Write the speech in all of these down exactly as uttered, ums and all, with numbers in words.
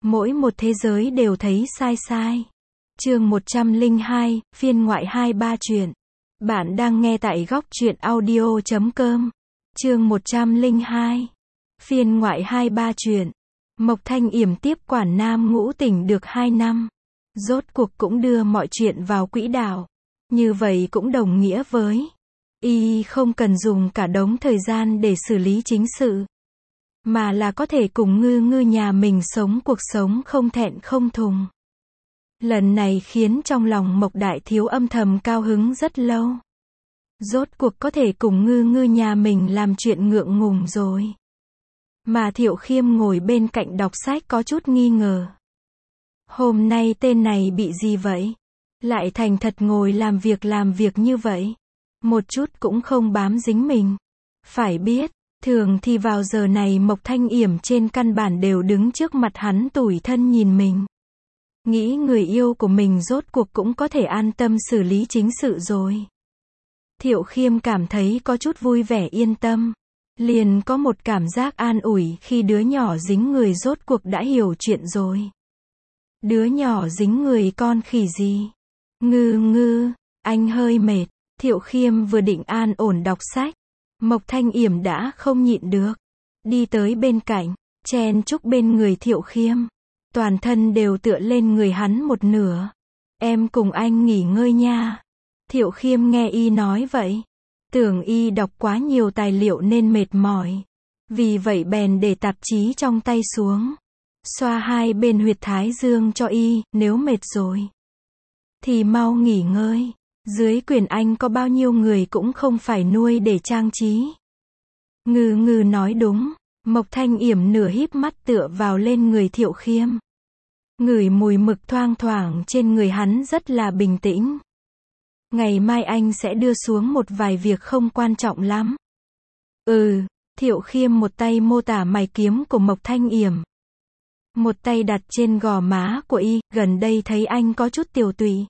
Mỗi một thế giới đều thấy sai sai. Chương một trăm lẻ hai, phiên ngoại hai ba truyện. Bạn đang nghe tại góc truyện audio chấm com. Chương một trăm lẻ hai, phiên ngoại hai ba truyện. Mộc Thanh Yểm tiếp quản Nam Ngũ Tỉnh được hai năm. Rốt cuộc cũng đưa mọi chuyện vào quỹ đạo. Như vậy cũng đồng nghĩa với y không cần dùng cả đống thời gian để xử lý chính sự, mà là có thể cùng ngư ngư nhà mình sống cuộc sống không thẹn không thùng. Lần này khiến trong lòng Mộc Đại Thiếu âm thầm cao hứng rất lâu. Rốt cuộc có thể cùng ngư ngư nhà mình làm chuyện ngượng ngùng rồi. Mà Thiệu Khiêm ngồi bên cạnh đọc sách có chút nghi ngờ. Hôm nay tên này bị gì vậy? Lại thành thật ngồi làm việc làm việc như vậy. Một chút cũng không bám dính mình. Phải biết, thường thì vào giờ này Mộc Thanh Yểm trên căn bản đều đứng trước mặt hắn tủi thân nhìn mình. Nghĩ người yêu của mình rốt cuộc cũng có thể an tâm xử lý chính sự rồi. Thiệu Khiêm cảm thấy có chút vui vẻ yên tâm. Liền có một cảm giác an ủi khi đứa nhỏ dính người rốt cuộc đã hiểu chuyện rồi. Đứa nhỏ dính người con khỉ gì? Ngư ngư, anh hơi mệt. Thiệu Khiêm vừa định an ổn đọc sách. Mộc Thanh Yểm đã không nhịn được. Đi tới bên cạnh, chen chúc bên người Thiệu Khiêm. Toàn thân đều tựa lên người hắn một nửa. Em cùng anh nghỉ ngơi nha. Thiệu Khiêm nghe y nói vậy. Tưởng y đọc quá nhiều tài liệu nên mệt mỏi. Vì vậy bèn để tạp chí trong tay xuống. Xoa hai bên huyệt thái dương cho y, nếu mệt rồi thì mau nghỉ ngơi. Dưới quyền anh có bao nhiêu người cũng không phải nuôi để trang trí. Ngư ngư nói đúng. Mộc Thanh Yểm nửa híp mắt tựa vào lên người Thiệu Khiêm. Ngửi mùi mực thoang thoảng trên người hắn rất là bình tĩnh. Ngày mai anh sẽ đưa xuống một vài việc không quan trọng lắm. Ừ, Thiệu Khiêm một tay mô tả mày kiếm của Mộc Thanh Yểm. Một tay đặt trên gò má của y, gần đây thấy anh có chút tiều tụy.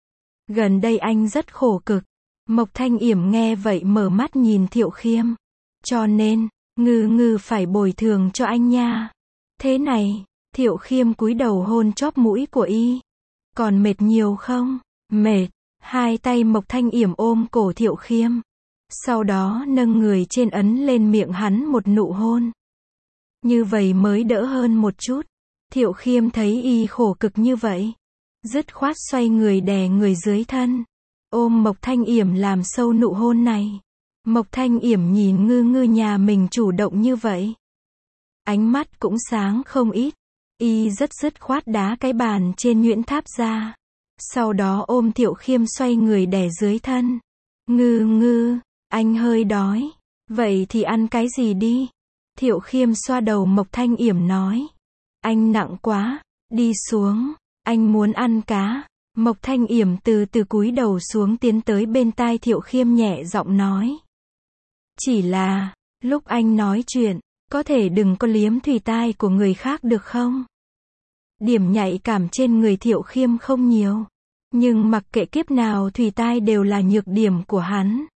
Gần đây anh rất khổ cực. Mộc Thanh Yểm nghe vậy mở mắt nhìn Thiệu Khiêm. Cho nên, ngư ngư phải bồi thường cho anh nha. Thế này, Thiệu Khiêm cúi đầu hôn chóp mũi của y. Còn mệt nhiều không? Mệt. Hai tay Mộc Thanh Yểm ôm cổ Thiệu Khiêm. Sau đó nâng người trên ấn lên miệng hắn một nụ hôn. Như vậy mới đỡ hơn một chút. Thiệu Khiêm thấy y khổ cực như vậy. Dứt khoát xoay người đè người dưới thân. Ôm Mộc Thanh Yểm làm sâu nụ hôn này. Mộc Thanh Yểm nhìn ngư ngư nhà mình chủ động như vậy. Ánh mắt cũng sáng không ít. Y rất dứt khoát đá cái bàn trên nhuyễn tháp ra. Sau đó ôm Thiệu Khiêm xoay người đè dưới thân. Ngư ngư, anh hơi đói. Vậy thì ăn cái gì đi? Thiệu Khiêm xoa đầu Mộc Thanh Yểm nói. Anh nặng quá, đi xuống. Anh muốn ăn cá. Mộc Thanh Yểm từ từ cúi đầu xuống tiến tới bên tai Thiệu Khiêm nhẹ giọng nói. Chỉ là, lúc anh nói chuyện, có thể đừng có liếm thùy tai của người khác được không? Điểm nhạy cảm trên người Thiệu Khiêm không nhiều. Nhưng mặc kệ kiếp nào thùy tai đều là nhược điểm của hắn.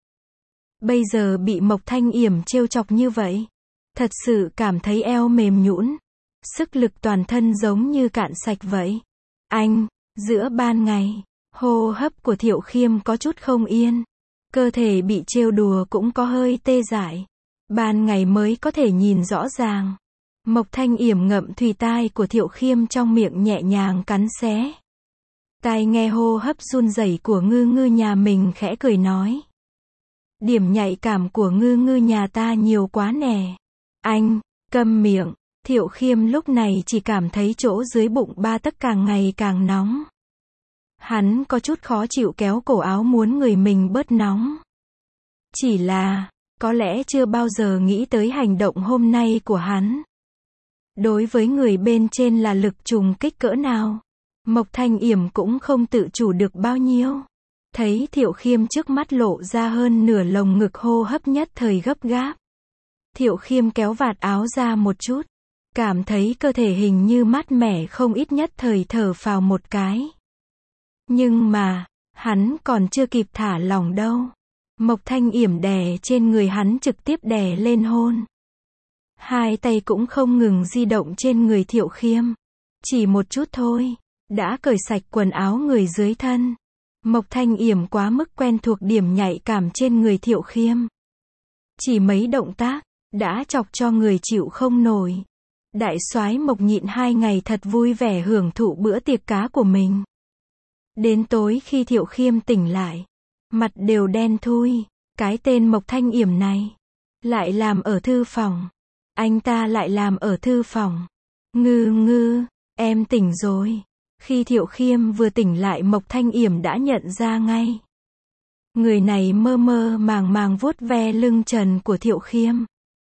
Bây giờ bị Mộc Thanh Yểm trêu chọc như vậy. Thật sự cảm thấy eo mềm nhũn. Sức lực toàn thân giống như cạn sạch vậy. Anh, giữa ban ngày, hô hấp của Thiệu Khiêm có chút không yên. Cơ thể bị trêu đùa cũng có hơi tê dại. Ban ngày mới có thể nhìn rõ ràng. Mộc Thanh Yểm ngậm thùy tai của Thiệu Khiêm trong miệng nhẹ nhàng cắn xé. Tai nghe hô hấp run rẩy của ngư ngư nhà mình khẽ cười nói. Điểm nhạy cảm của ngư ngư nhà ta nhiều quá nè. Anh, câm miệng. Thiệu Khiêm lúc này chỉ cảm thấy chỗ dưới bụng ba tấc càng ngày càng nóng. Hắn có chút khó chịu kéo cổ áo muốn người mình bớt nóng. Chỉ là, có lẽ chưa bao giờ nghĩ tới hành động hôm nay của hắn. Đối với người bên trên là lực trùng kích cỡ nào. Mộc Thanh Yểm cũng không tự chủ được bao nhiêu. Thấy Thiệu Khiêm trước mắt lộ ra hơn nửa lồng ngực hô hấp nhất thời gấp gáp. Thiệu Khiêm kéo vạt áo ra một chút. Cảm thấy cơ thể hình như mát mẻ không ít nhất thời thở phào một cái. Nhưng mà, hắn còn chưa kịp thả lỏng đâu. Mộc Thanh Yểm đè trên người hắn trực tiếp đè lên hôn. Hai tay cũng không ngừng di động trên người Thiệu Khiêm. Chỉ một chút thôi, đã cởi sạch quần áo người dưới thân. Mộc Thanh Yểm quá mức quen thuộc điểm nhạy cảm trên người Thiệu Khiêm. Chỉ mấy động tác, đã chọc cho người chịu không nổi. Đại soái Mộc nhịn hai ngày thật vui vẻ hưởng thụ bữa tiệc cá của mình. Đến tối khi Thiệu Khiêm tỉnh lại, mặt đều đen thui, cái tên Mộc Thanh Yểm này, lại làm ở thư phòng. Anh ta lại làm ở thư phòng. Ngư ngư, em tỉnh rồi. Khi Thiệu Khiêm vừa tỉnh lại Mộc Thanh Yểm đã nhận ra ngay. Người này mơ mơ màng màng vuốt ve lưng trần của Thiệu Khiêm.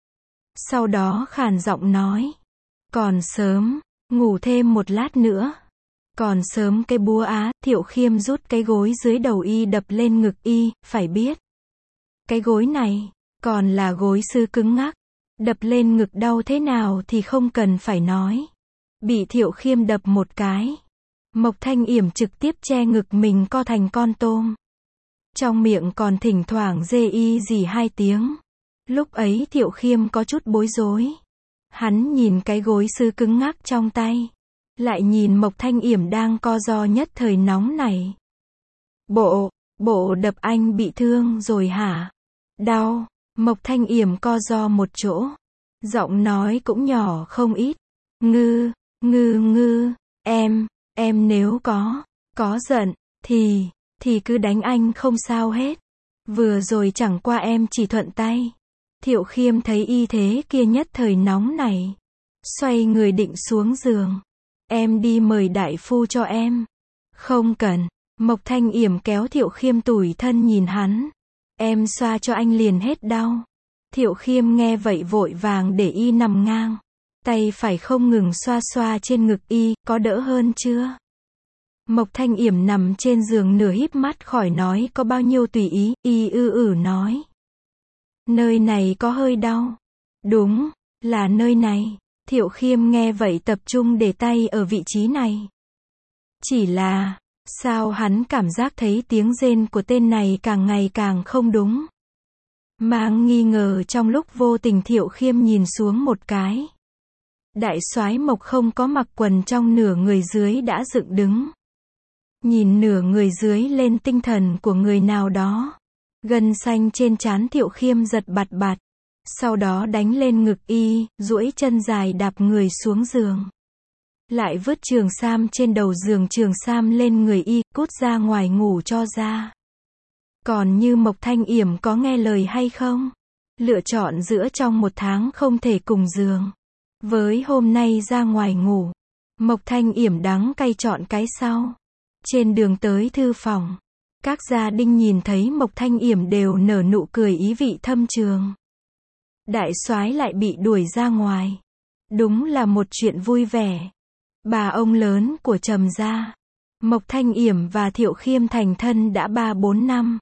Sau đó khàn giọng nói. Còn sớm, ngủ thêm một lát nữa. Còn sớm cái búa á, Thiệu Khiêm rút cái gối dưới đầu y đập lên ngực y, phải biết. Cái gối này, còn là gối sứ cứng ngắc. Đập lên ngực đau thế nào thì không cần phải nói. Bị Thiệu Khiêm đập một cái. Mộc Thanh Yểm trực tiếp che ngực mình co thành con tôm. Trong miệng còn thỉnh thoảng dê y gì hai tiếng. Lúc ấy Thiệu Khiêm có chút bối rối. Hắn nhìn cái gối sứ cứng ngắc trong tay. Lại nhìn Mộc Thanh Yểm đang co ro nhất thời nóng này. Bộ, bộ đập anh bị thương rồi hả? Đau. Mộc Thanh Yểm co ro một chỗ. Giọng nói cũng nhỏ không ít. Ngư, ngư ngư, em, em nếu có, có giận, thì, thì cứ đánh anh không sao hết. Vừa rồi chẳng qua em chỉ thuận tay. Thiệu Khiêm thấy y thế kia nhất thời nóng này. Xoay người định xuống giường. Em đi mời đại phu cho em. Không cần. Mộc Thanh Yểm kéo Thiệu Khiêm tủi thân nhìn hắn. Em xoa cho anh liền hết đau. Thiệu Khiêm nghe vậy vội vàng để y nằm ngang. Tay phải không ngừng xoa xoa trên ngực y, có đỡ hơn chưa? Mộc Thanh Yểm nằm trên giường nửa híp mắt khỏi nói có bao nhiêu tùy ý, y ư ử nói. Nơi này có hơi đau. Đúng, là nơi này. Thiệu Khiêm nghe vậy tập trung để tay ở vị trí này. Chỉ là, sao hắn cảm giác thấy tiếng rên của tên này càng ngày càng không đúng. Mang nghi ngờ trong lúc vô tình Thiệu Khiêm nhìn xuống một cái. Đại soái Mộc không có mặc quần trong, nửa người dưới đã dựng đứng. Nhìn nửa người dưới lên tinh thần của người nào đó. Gân xanh trên trán Thiệu Khiêm giật bạt bạt. Sau đó đánh lên ngực y, duỗi chân dài đạp người xuống giường. Lại vứt trường sam trên đầu giường trường sam lên người y, cút ra ngoài ngủ cho ra. Còn như Mộc Thanh Yểm có nghe lời hay không? Lựa chọn giữa trong một tháng không thể cùng giường. Với hôm nay ra ngoài ngủ. Mộc Thanh Yểm đắng cay chọn cái sau. Trên đường tới thư phòng. Các gia đình nhìn thấy Mộc Thanh Yểm đều nở nụ cười ý vị thâm trường. Đại soái lại bị đuổi ra ngoài. Đúng là một chuyện vui vẻ. Bà ông lớn của Trầm gia. Mộc Thanh Yểm và Thiệu Khiêm thành thân đã ba bốn năm.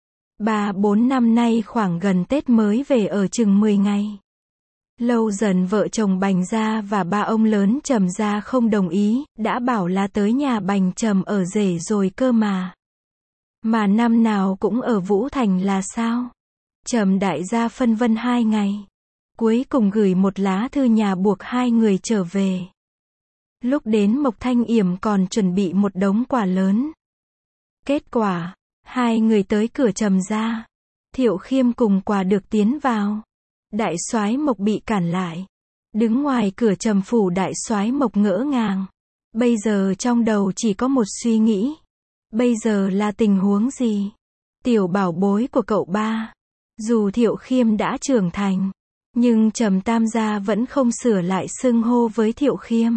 Ba bốn năm nay khoảng gần Tết mới về ở chừng mười ngày. Lâu dần vợ chồng Bành gia và ba ông lớn Trầm gia không đồng ý, đã bảo là tới nhà Bành Trầm ở rể rồi cơ mà. Mà năm nào cũng ở Vũ Thành là sao? Trầm đại gia phân vân hai ngày. Cuối cùng gửi một lá thư nhà buộc hai người trở về. Lúc đến Mộc Thanh Yểm còn chuẩn bị một đống quà lớn. Kết quả, hai người tới cửa Trầm gia. Thiệu Khiêm cùng quà được tiến vào. Đại soái Mộc bị cản lại. Đứng ngoài cửa Trầm phủ đại soái Mộc ngỡ ngàng. Bây giờ trong đầu chỉ có một suy nghĩ. Bây giờ là tình huống gì? Tiểu bảo bối của cậu ba. Dù Thiệu Khiêm đã trưởng thành, nhưng Trầm tam gia vẫn không sửa lại xưng hô với Thiệu Khiêm.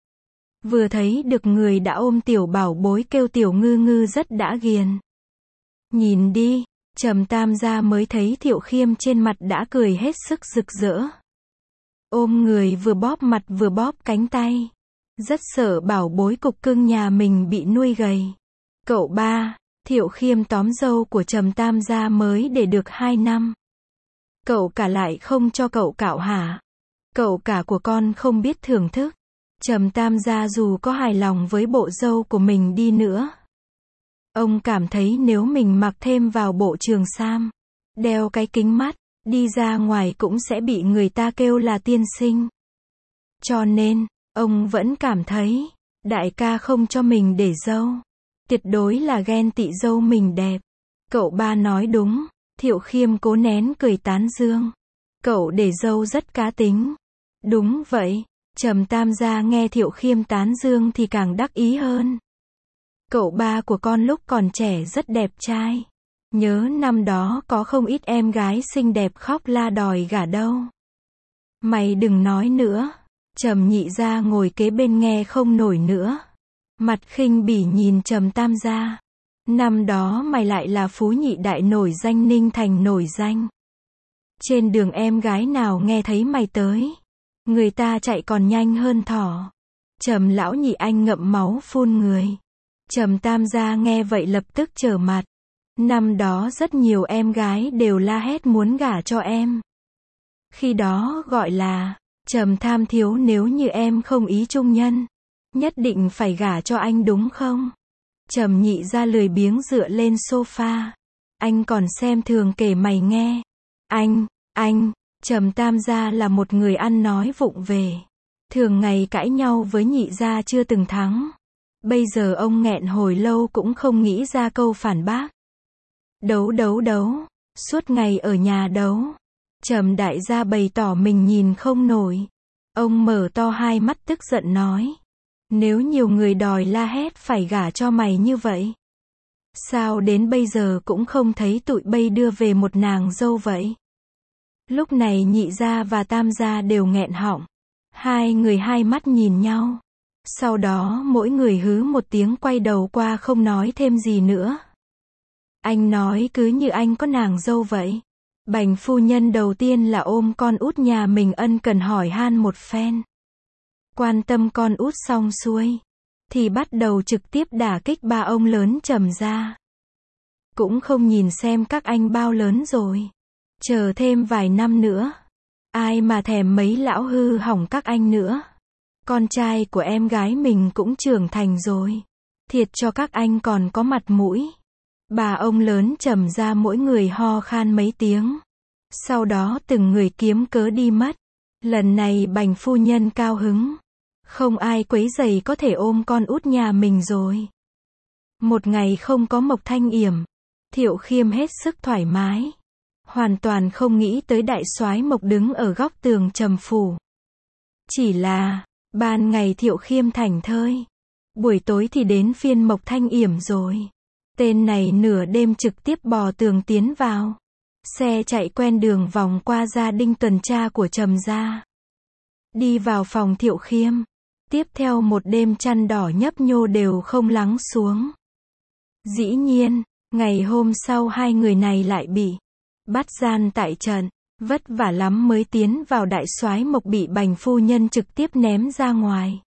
Vừa thấy được người đã ôm tiểu bảo bối kêu tiểu ngư ngư rất đã ghiền. Nhìn đi, Trầm tam gia mới thấy Thiệu Khiêm trên mặt đã cười hết sức rực rỡ. Ôm người vừa bóp mặt vừa bóp cánh tay. Rất sợ bảo bối cục cưng nhà mình bị nuôi gầy. Cậu ba, Thiệu Khiêm tóm dâu của Trầm tam gia mới để được hai năm. Cậu cả lại không cho cậu cạo hả? Cậu cả của con không biết thưởng thức. Trầm tam gia dù có hài lòng với bộ dâu của mình đi nữa. Ông cảm thấy nếu mình mặc thêm vào bộ trường sam, đeo cái kính mắt, đi ra ngoài cũng sẽ bị người ta kêu là tiên sinh. Cho nên, Ông vẫn cảm thấy, đại ca không cho mình để dâu. Tuyệt đối là ghen tị dâu mình đẹp. Cậu ba nói đúng, Thiệu Khiêm cố nén cười tán dương. Cậu để dâu rất cá tính. Đúng vậy, Trầm Tam gia nghe Thiệu Khiêm tán dương thì càng đắc ý hơn. Cậu ba của con lúc còn trẻ rất đẹp trai. Nhớ năm đó có không ít em gái xinh đẹp khóc la đòi gả đâu. Mày đừng nói nữa. Trầm Nhị gia ngồi kế bên nghe không nổi nữa. Mặt khinh bỉ nhìn Trầm Tam gia. Năm đó mày lại là phú nhị đại nổi danh Ninh Thành nổi danh. Trên đường em gái nào nghe thấy mày tới, người ta chạy còn nhanh hơn thỏ. Trầm lão nhị anh ngậm máu phun người. Trầm Tam gia nghe vậy lập tức trở mặt. Năm đó rất nhiều em gái đều la hét muốn gả cho em. Khi đó gọi là Trầm Tham thiếu, nếu như em không ý trung nhân, nhất định phải gả cho anh đúng không? Trầm Nhị gia lười biếng dựa lên sofa. Anh còn xem thường kể mày nghe. Anh, anh, Trầm Tam gia là một người ăn nói vụng về. Thường ngày cãi nhau với Nhị gia chưa từng thắng. Bây giờ ông nghẹn hồi lâu cũng không nghĩ ra câu phản bác. Đấu đấu đấu, suốt ngày ở nhà đấu. Trầm Đại gia bày tỏ mình nhìn không nổi. Ông mở to hai mắt tức giận nói. Nếu nhiều người đòi la hét phải gả cho mày như vậy, sao đến bây giờ cũng không thấy tụi bay đưa về một nàng dâu vậy? Lúc này Nhị gia và Tam gia đều nghẹn họng. Hai người hai mắt nhìn nhau. Sau đó mỗi người hứ một tiếng quay đầu qua không nói thêm gì nữa. Anh nói cứ như anh có nàng dâu vậy. Bành phu nhân đầu tiên là ôm con út nhà mình ân cần hỏi han một phen. Quan tâm con út xong xuôi, thì bắt đầu trực tiếp đả kích ba ông lớn Trầm gia. Cũng không nhìn xem các anh bao lớn rồi. Chờ thêm vài năm nữa. Ai mà thèm mấy lão hư hỏng các anh nữa. Con trai của em gái mình cũng trưởng thành rồi. Thiệt cho các anh còn có mặt mũi. Bà ông lớn Trầm gia mỗi người ho khan mấy tiếng. Sau đó từng người kiếm cớ đi mất. Lần này Bành phu nhân cao hứng. Không ai quấy rầy có thể ôm con út nhà mình rồi. Một ngày không có Mộc Thanh Yểm, Thiệu Khiêm hết sức thoải mái. Hoàn toàn không nghĩ tới đại soái Mộc đứng ở góc tường Trầm phủ. Chỉ là, ban ngày Thiệu Khiêm thảnh thơi. Buổi tối thì đến phiên Mộc Thanh Yểm rồi. Tên này nửa đêm trực tiếp bò tường tiến vào. Xe chạy quen đường vòng qua gia đình tuần tra của Trầm gia. Đi vào phòng Thiệu Khiêm. Tiếp theo một đêm chăn đỏ nhấp nhô đều không lắng xuống. Dĩ nhiên, ngày hôm sau hai người này lại bị bắt gian tại trận. Vất vả lắm mới tiến vào đại soái Mộc bị Bành phu nhân trực tiếp ném ra ngoài.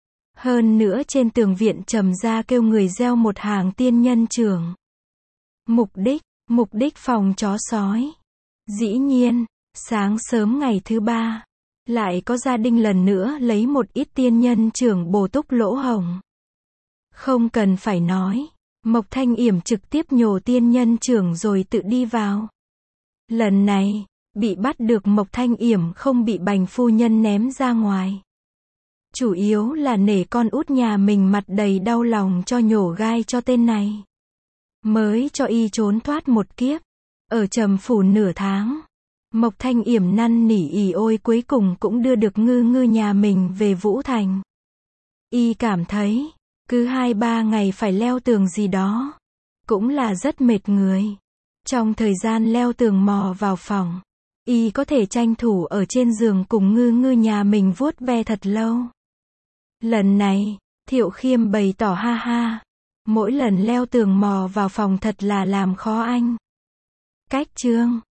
Hơn nữa trên tường viện Trầm gia kêu người gieo một hàng tiên nhân trưởng. Mục đích, mục đích phòng chó sói. Dĩ nhiên, sáng sớm ngày thứ ba, lại có gia đình lần nữa lấy một ít tiên nhân trưởng bổ túc lỗ hổng. Không cần phải nói, Mộc Thanh Yểm trực tiếp nhổ tiên nhân trưởng rồi tự đi vào. Lần này, bị bắt được Mộc Thanh Yểm không bị Bành phu nhân ném ra ngoài. Chủ yếu là nể con út nhà mình mặt đầy đau lòng cho nhổ gai cho tên này. Mới cho y trốn thoát một kiếp. Ở Trầm phủ nửa tháng. Mộc Thanh Yểm năn nỉ ỉ ôi cuối cùng cũng đưa được ngư ngư nhà mình về Vũ Thành. Y cảm thấy, cứ hai ba ngày phải leo tường gì đó. Cũng là rất mệt người. Trong thời gian leo tường mò vào phòng, y có thể tranh thủ ở trên giường cùng ngư ngư nhà mình vuốt ve thật lâu. Lần này, Thiệu Khiêm bày tỏ ha ha. Mỗi lần leo tường mò vào phòng thật là làm khó anh. Cách chương